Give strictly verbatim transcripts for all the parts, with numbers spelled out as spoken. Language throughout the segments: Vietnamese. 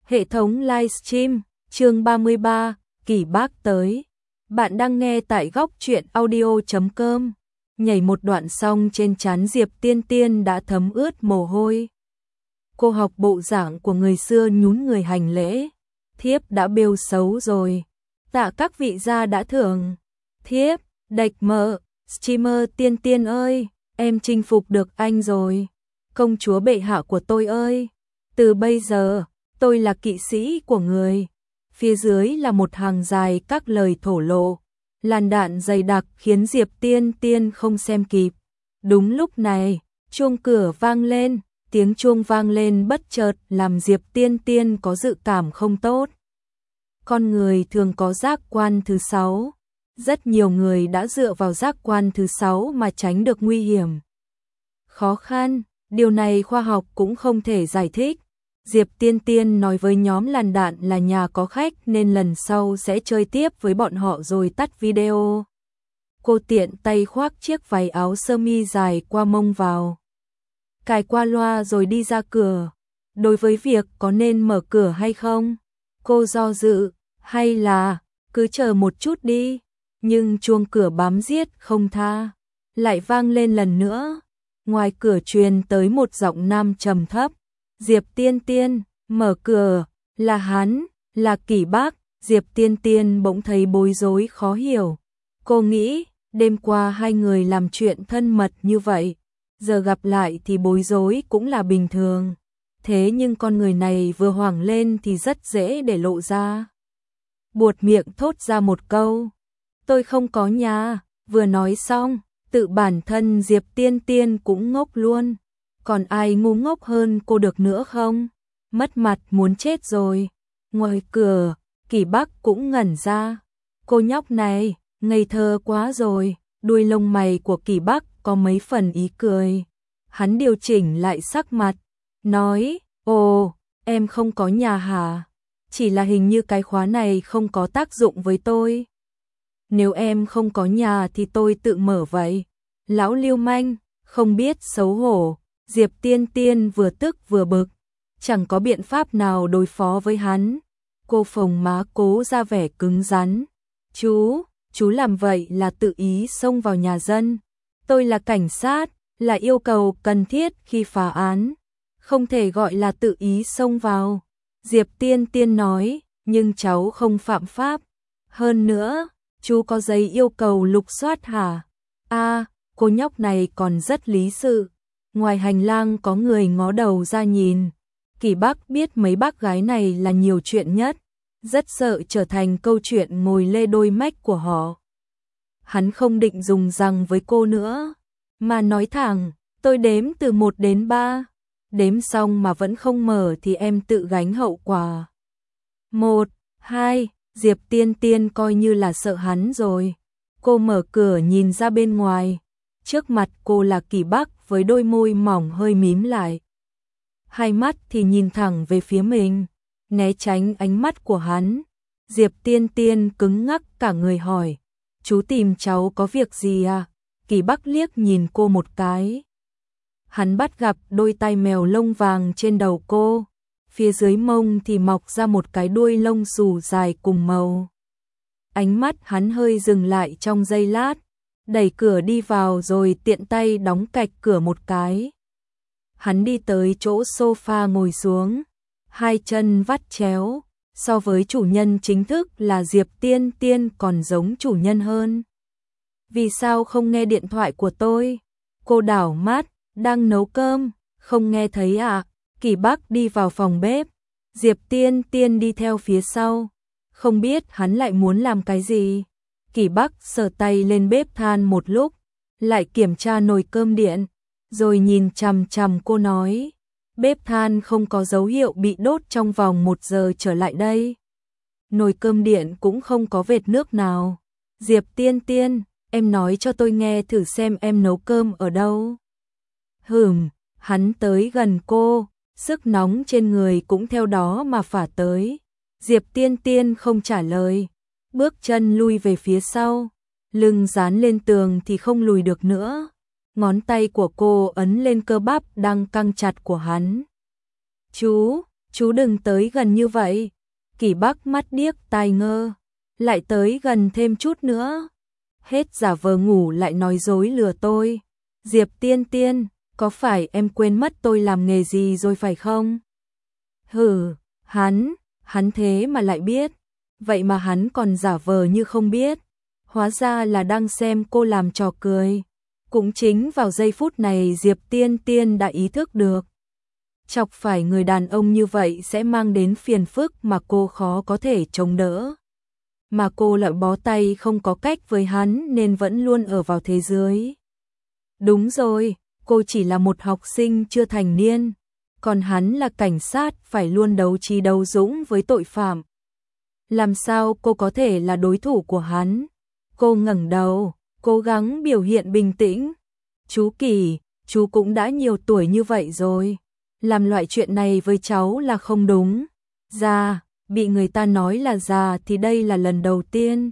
Hệ thống livestream, chương ba mươi ba, Kỷ Bác tới. Bạn đang nghe tại góc truyện audio chấm com. Nhảy một đoạn xong trên trán Diệp Tiên Tiên đã thấm ướt mồ hôi. Cô học bộ dạng của người xưa nhún người hành lễ. Thiếp đã bêu xấu rồi. Tạ các vị gia đã thưởng. Thiếp, đạch mợ, streamer Tiên Tiên ơi, em chinh phục được anh rồi. Công chúa bệ hạ của tôi ơi, từ bây giờ, tôi là kỵ sĩ của người. Phía dưới là một hàng dài các lời thổ lộ. Làn đạn dày đặc khiến Diệp Tiên Tiên không xem kịp. Đúng lúc này, chuông cửa vang lên, tiếng chuông vang lên bất chợt làm Diệp Tiên Tiên có dự cảm không tốt. Con người thường có giác quan thứ sáu. Rất nhiều người đã dựa vào giác quan thứ sáu mà tránh được nguy hiểm. Khó khăn, điều này khoa học cũng không thể giải thích. Diệp Tiên Tiên nói với nhóm làn đạn là nhà có khách nên lần sau sẽ chơi tiếp với bọn họ rồi tắt video. Cô tiện tay khoác chiếc váy áo sơ mi dài qua mông vào. Cài qua loa rồi đi ra cửa. Đối với việc có nên mở cửa hay không, cô do dự, hay là cứ chờ một chút đi. Nhưng chuông cửa bám giết không tha, lại vang lên lần nữa. Ngoài cửa truyền tới một giọng nam trầm thấp. Diệp Tiên Tiên, mở cửa, là hắn, là Kỷ Bác. Diệp Tiên Tiên bỗng thấy bối rối khó hiểu. Cô nghĩ, đêm qua hai người làm chuyện thân mật như vậy, giờ gặp lại thì bối rối cũng là bình thường. Thế nhưng con người này vừa hoảng lên thì rất dễ để lộ ra. Buột miệng thốt ra một câu. Tôi không có nhà, vừa nói xong, tự bản thân Diệp Tiên Tiên cũng ngốc luôn. Còn ai ngu ngốc hơn cô được nữa không? Mất mặt muốn chết rồi. Ngoài cửa, Kỷ Bác cũng ngẩn ra. Cô nhóc này, ngây thơ quá rồi. Đuôi lông mày của Kỷ Bác có mấy phần ý cười. Hắn điều chỉnh lại sắc mặt, nói, ồ, em không có nhà hả? Chỉ là hình như cái khóa này không có tác dụng với tôi. Nếu em không có nhà thì tôi tự mở vậy. Lão lưu manh, không biết xấu hổ. Diệp Tiên Tiên vừa tức vừa bực, chẳng có biện pháp nào đối phó với hắn. Cô phồng má cố ra vẻ cứng rắn. Chú, chú làm vậy là tự ý xông vào nhà dân. Tôi là cảnh sát, là yêu cầu cần thiết khi phá án. Không thể gọi là tự ý xông vào. Diệp Tiên Tiên nói, nhưng cháu không phạm pháp. Hơn nữa, chú có giấy yêu cầu lục soát hả? À, cô nhóc này còn rất lý sự. Ngoài hành lang có người ngó đầu ra nhìn. Kỷ Bác biết mấy bác gái này là nhiều chuyện nhất, rất sợ trở thành câu chuyện ngồi lê đôi mách của họ. Hắn không định dùng răng với cô nữa, mà nói thẳng, tôi đếm từ một đến ba. Đếm xong mà vẫn không mở thì em tự gánh hậu quả. Một, hai, Diệp Tiên Tiên coi như là sợ hắn rồi. Cô mở cửa nhìn ra bên ngoài. Trước mặt cô là Kỷ Bác với đôi môi mỏng hơi mím lại. Hai mắt thì nhìn thẳng về phía mình, né tránh ánh mắt của hắn. Diệp Tiên Tiên cứng ngắc cả người hỏi, chú tìm cháu có việc gì à? Kỷ Bác liếc nhìn cô một cái. Hắn bắt gặp đôi tai mèo lông vàng trên đầu cô, phía dưới mông thì mọc ra một cái đuôi lông xù dài cùng màu. Ánh mắt hắn hơi dừng lại trong giây lát, đẩy cửa đi vào rồi tiện tay đóng cạch cửa một cái. Hắn đi tới chỗ sofa ngồi xuống, hai chân vắt chéo, so với chủ nhân chính thức là Diệp Tiên Tiên còn giống chủ nhân hơn. Vì sao không nghe điện thoại của tôi? Cô đảo mắt, đang nấu cơm, không nghe thấy à? Kỷ Bác đi vào phòng bếp, Diệp Tiên Tiên đi theo phía sau, không biết hắn lại muốn làm cái gì. Kỷ Bác sờ tay lên bếp than một lúc, lại kiểm tra nồi cơm điện, rồi nhìn chằm chằm cô nói, bếp than không có dấu hiệu bị đốt trong vòng một giờ trở lại đây. Nồi cơm điện cũng không có vệt nước nào. Diệp Tiên Tiên, em nói cho tôi nghe thử xem em nấu cơm ở đâu. Hừm, hắn tới gần cô, sức nóng trên người cũng theo đó mà phả tới. Diệp Tiên Tiên không trả lời. Bước chân lui về phía sau, lưng dán lên tường thì không lùi được nữa. Ngón tay của cô ấn lên cơ bắp đang căng chặt của hắn. Chú, Chú đừng tới gần như vậy. Kỷ Bắc mắt điếc tai ngơ. Lại tới gần thêm chút nữa. Hết giả vờ ngủ lại nói dối lừa tôi. Diệp Tiên Tiên, có phải em quên mất tôi làm nghề gì rồi phải không? Hừ, hắn, hắn thế mà lại biết. Vậy mà hắn còn giả vờ như không biết. Hóa ra là đang xem cô làm trò cười. Cũng chính vào giây phút này Diệp Tiên Tiên đã ý thức được. Chọc phải người đàn ông như vậy sẽ mang đến phiền phức mà cô khó có thể chống đỡ. Mà cô lại bó tay không có cách với hắn nên vẫn luôn ở vào thế giới. Đúng rồi, cô chỉ là một học sinh chưa thành niên. Còn hắn là cảnh sát phải luôn đấu trí đấu dũng với tội phạm. Làm sao cô có thể là đối thủ của hắn? Cô ngẩng đầu, cố gắng biểu hiện bình tĩnh. Chú Kỳ, chú cũng đã nhiều tuổi như vậy rồi. Làm loại chuyện này với cháu là không đúng. Già, bị người ta nói là già thì đây là lần đầu tiên.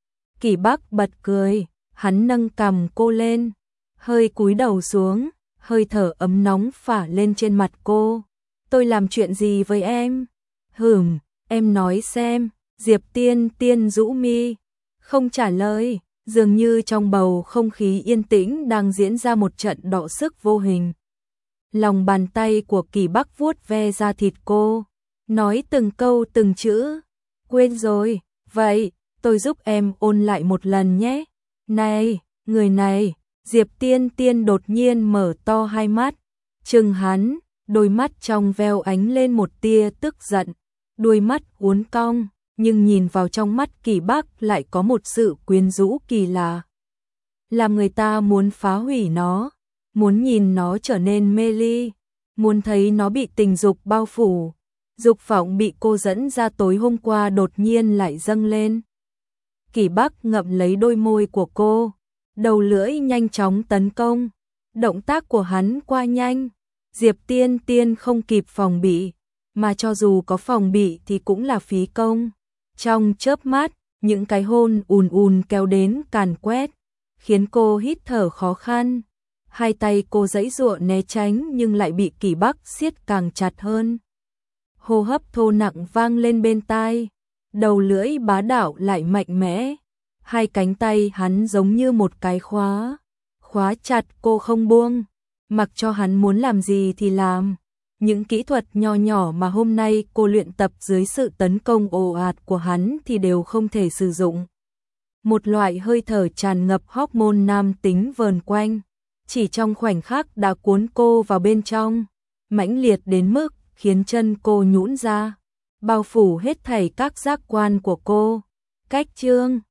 Kỷ Bắc bật cười, hắn nâng cằm cô lên, hơi cúi đầu xuống, hơi thở ấm nóng phả lên trên mặt cô. Tôi làm chuyện gì với em? Hửm, em nói xem. Diệp Tiên Tiên rũ mi, không trả lời, dường như trong bầu không khí yên tĩnh đang diễn ra một trận đọ sức vô hình. Lòng bàn tay của Kỷ Bắc vuốt ve da thịt cô, nói từng câu từng chữ. Quên rồi, vậy, tôi giúp em ôn lại một lần nhé. Này, người này, Diệp Tiên Tiên đột nhiên mở to hai mắt, trừng hắn, đôi mắt trong veo ánh lên một tia tức giận, đuôi mắt uốn cong, nhưng nhìn vào trong mắt Kỷ Bắc lại có một sự quyến rũ kỳ lạ. Làm người ta muốn phá hủy nó, muốn nhìn nó trở nên mê ly, muốn thấy nó bị tình dục bao phủ. Dục vọng bị cô dẫn ra tối hôm qua đột nhiên lại dâng lên. Kỷ Bắc ngậm lấy đôi môi của cô, đầu lưỡi nhanh chóng tấn công. Động tác của hắn qua nhanh, Diệp Tiên Tiên không kịp phòng bị, mà cho dù có phòng bị thì cũng là phí công. Trong chớp mắt, những cái hôn ùn ùn kéo đến càn quét, khiến cô hít thở khó khăn. Hai tay cô giãy giụa né tránh nhưng lại bị Kỷ Bắc siết càng chặt hơn. Hô hấp thô nặng vang lên bên tai, đầu lưỡi bá đạo lại mạnh mẽ. Hai cánh tay hắn giống như một cái khóa, khóa chặt cô không buông, mặc cho hắn muốn làm gì thì làm. Những kỹ thuật nho nhỏ mà hôm nay cô luyện tập dưới sự tấn công ồ ạt của hắn thì đều không thể sử dụng. Một loại hơi thở tràn ngập hormone nam tính vờn quanh, chỉ trong khoảnh khắc đã cuốn cô vào bên trong, mãnh liệt đến mức khiến chân cô nhũn ra, bao phủ hết thảy các giác quan của cô. Cách chương